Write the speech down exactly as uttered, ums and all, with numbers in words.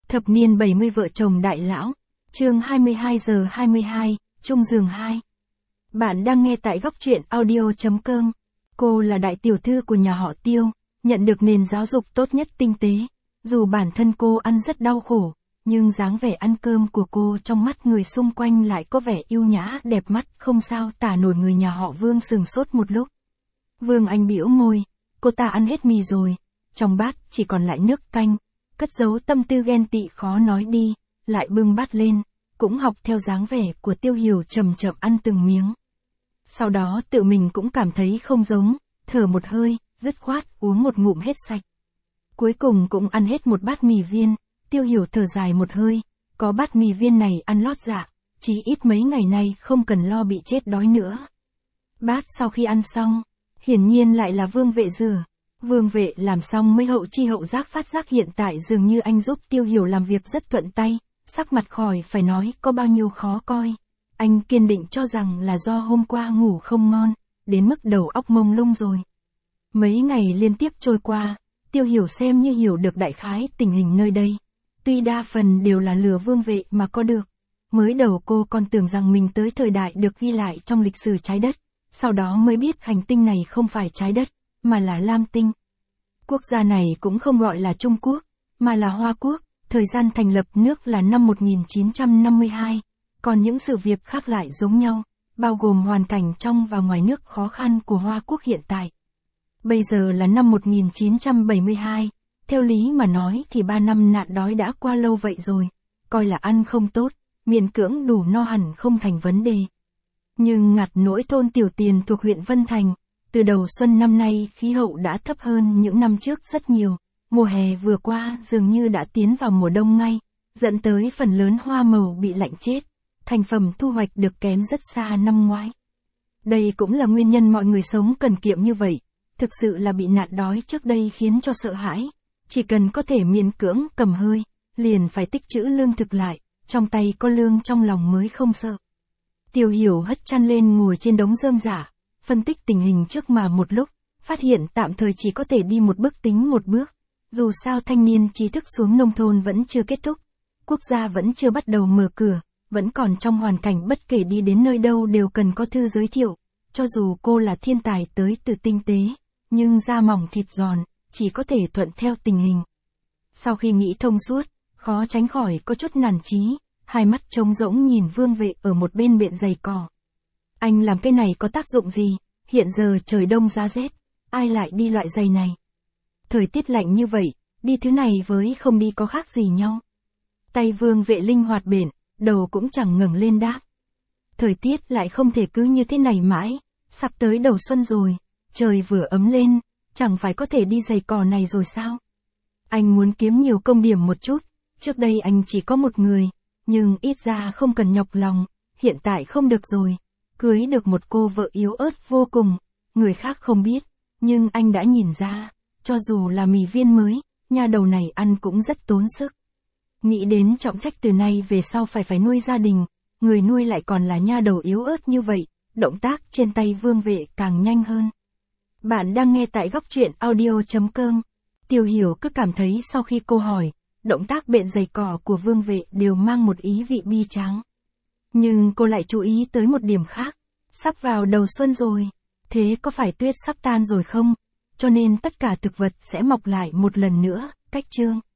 Thập niên bảy mươi vợ chồng đại lão. Chương hai mươi hai giờ hai mươi hai, chung giường hai. Bạn đang nghe tại góc truyện audio chấm com. Cô là đại tiểu thư của nhà họ Tiêu, nhận được nền giáo dục tốt nhất tinh tế. Dù bản thân cô ăn rất đau khổ, nhưng dáng vẻ ăn cơm của cô trong mắt người xung quanh lại có vẻ yêu nhã đẹp mắt không sao tả nổi. Người nhà họ Vương sừng sốt một lúc. Vương Anh bĩu môi, cô ta ăn hết mì rồi, trong bát chỉ còn lại nước canh, cất giấu tâm tư ghen tị khó nói đi, lại bưng bát lên, cũng học theo dáng vẻ của Tiêu Hiểu chậm chậm ăn từng miếng. Sau đó tự mình cũng cảm thấy không giống, thở một hơi, dứt khoát uống một ngụm hết sạch. Cuối cùng cũng ăn hết một bát mì viên, Tiêu Hiểu thở dài một hơi, có bát mì viên này ăn lót dạ, chí ít mấy ngày nay không cần lo bị chết đói nữa. Bát sau khi ăn xong, hiển nhiên lại là Vương Vệ rửa. Vương Vệ làm xong mới hậu chi hậu giác phát giác hiện tại dường như anh giúp Tiêu Hiểu làm việc rất thuận tay, sắc mặt khỏi phải nói có bao nhiêu khó coi. Anh kiên định cho rằng là do hôm qua ngủ không ngon, đến mức đầu óc mông lung rồi. Mấy ngày liên tiếp trôi qua, Tiêu Hiểu xem như hiểu được đại khái tình hình nơi đây. Tuy đa phần đều là lừa Vương Vệ mà có được. Mới đầu cô còn tưởng rằng mình tới thời đại được ghi lại trong lịch sử trái đất, sau đó mới biết hành tinh này không phải trái đất, mà là Lam Tinh. Quốc gia này cũng không gọi là Trung Quốc, mà là Hoa Quốc, thời gian thành lập nước là năm một nghìn chín trăm năm mươi hai, còn những sự việc khác lại giống nhau, bao gồm hoàn cảnh trong và ngoài nước khó khăn của Hoa Quốc hiện tại. Bây giờ là năm một nghìn chín trăm bảy mươi hai, theo lý mà nói thì ba năm nạn đói đã qua lâu vậy rồi, coi là ăn không tốt, miễn cưỡng đủ no hẳn không thành vấn đề. Nhưng ngặt nỗi thôn Tiểu Tiền thuộc huyện Vân Thành, từ đầu xuân năm nay khí hậu đã thấp hơn những năm trước rất nhiều, mùa hè vừa qua dường như đã tiến vào mùa đông ngay, dẫn tới phần lớn hoa màu bị lạnh chết, thành phẩm thu hoạch được kém rất xa năm ngoái. Đây cũng là nguyên nhân mọi người sống cần kiệm như vậy, thực sự là bị nạn đói trước đây khiến cho sợ hãi, chỉ cần có thể miễn cưỡng cầm hơi, liền phải tích trữ lương thực lại, trong tay có lương trong lòng mới không sợ. Tiêu Hiểu hất chăn lên ngồi trên đống rơm rả, phân tích tình hình trước mà một lúc, phát hiện tạm thời chỉ có thể đi một bước tính một bước. Dù sao thanh niên trí thức xuống nông thôn vẫn chưa kết thúc, quốc gia vẫn chưa bắt đầu mở cửa, vẫn còn trong hoàn cảnh bất kể đi đến nơi đâu đều cần có thư giới thiệu. Cho dù cô là thiên tài tới từ tinh tế, nhưng da mỏng thịt giòn, chỉ có thể thuận theo tình hình. Sau khi nghĩ thông suốt, khó tránh khỏi có chút nản chí, hai mắt trống rỗng nhìn Vương Vệ ở một bên bện giày cỏ. Anh làm cái này có tác dụng gì, hiện giờ trời đông giá rét, ai lại đi loại giày này. Thời tiết lạnh như vậy, đi thứ này với không đi có khác gì nhau. Tay Vương Vệ linh hoạt bện, đầu cũng chẳng ngẩng lên đáp. Thời tiết lại không thể cứ như thế này mãi, sắp tới đầu xuân rồi, trời vừa ấm lên, chẳng phải có thể đi giày cỏ này rồi sao? Anh muốn kiếm nhiều công điểm một chút, trước đây anh chỉ có một người, nhưng ít ra không cần nhọc lòng, hiện tại không được rồi. Cưới được một cô vợ yếu ớt vô cùng, người khác không biết, nhưng anh đã nhìn ra, cho dù là mì viên mới, nha đầu này ăn cũng rất tốn sức. Nghĩ đến trọng trách từ nay về sau phải phải nuôi gia đình, người nuôi lại còn là nha đầu yếu ớt như vậy, động tác trên tay Vương Vệ càng nhanh hơn. Bạn đang nghe tại góc truyện audio chấm com. Tiêu Hiểu cứ cảm thấy sau khi cô hỏi, động tác bện giày cỏ của Vương Vệ đều mang một ý vị bi tráng. Nhưng cô lại chú ý tới một điểm khác, sắp vào đầu xuân rồi, thế có phải tuyết sắp tan rồi không? Cho nên tất cả thực vật sẽ mọc lại một lần nữa, cách chương.